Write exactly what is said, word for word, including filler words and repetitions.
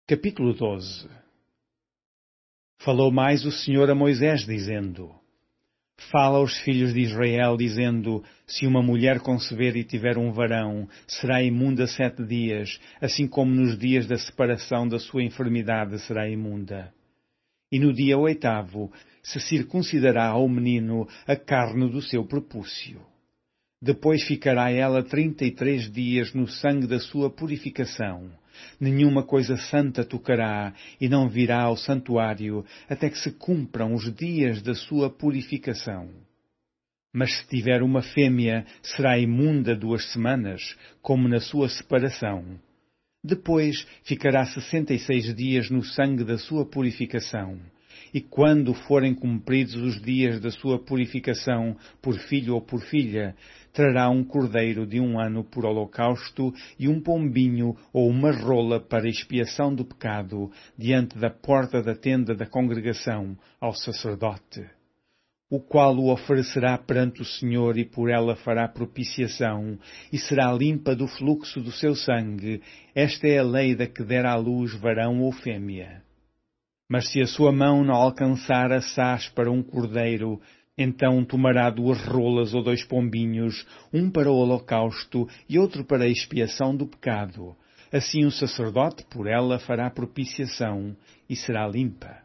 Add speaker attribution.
Speaker 1: Capítulo doze. Falou mais o Senhor a Moisés, dizendo: Fala aos filhos de Israel, dizendo: Se uma mulher conceber e tiver um varão, será imunda sete dias, assim como nos dias da separação da sua enfermidade será imunda. E no dia oitavo se circuncidará ao menino a carne do seu prepúcio. Depois ficará ela trinta e três dias no sangue da sua purificação. Nenhuma coisa santa tocará, e não virá ao santuário, até que se cumpram os dias da sua purificação. Mas se tiver uma fêmea, será imunda duas semanas, como na sua separação. Depois ficará sessenta e seis dias no sangue da sua purificação. E quando forem cumpridos os dias da sua purificação, por filho ou por filha, trará um cordeiro de um ano por holocausto e um pombinho ou uma rola para expiação do pecado, diante da porta da tenda da congregação, ao sacerdote, o qual o oferecerá perante o Senhor e por ela fará propiciação, e será limpa do fluxo do seu sangue. Esta é a lei da que der à luz varão ou fêmea. Mas se a sua mão não alcançar assaz para um cordeiro, então tomará duas rolas ou dois pombinhos, um para o holocausto e outro para a expiação do pecado. Assim o sacerdote por ela fará propiciação e será limpa.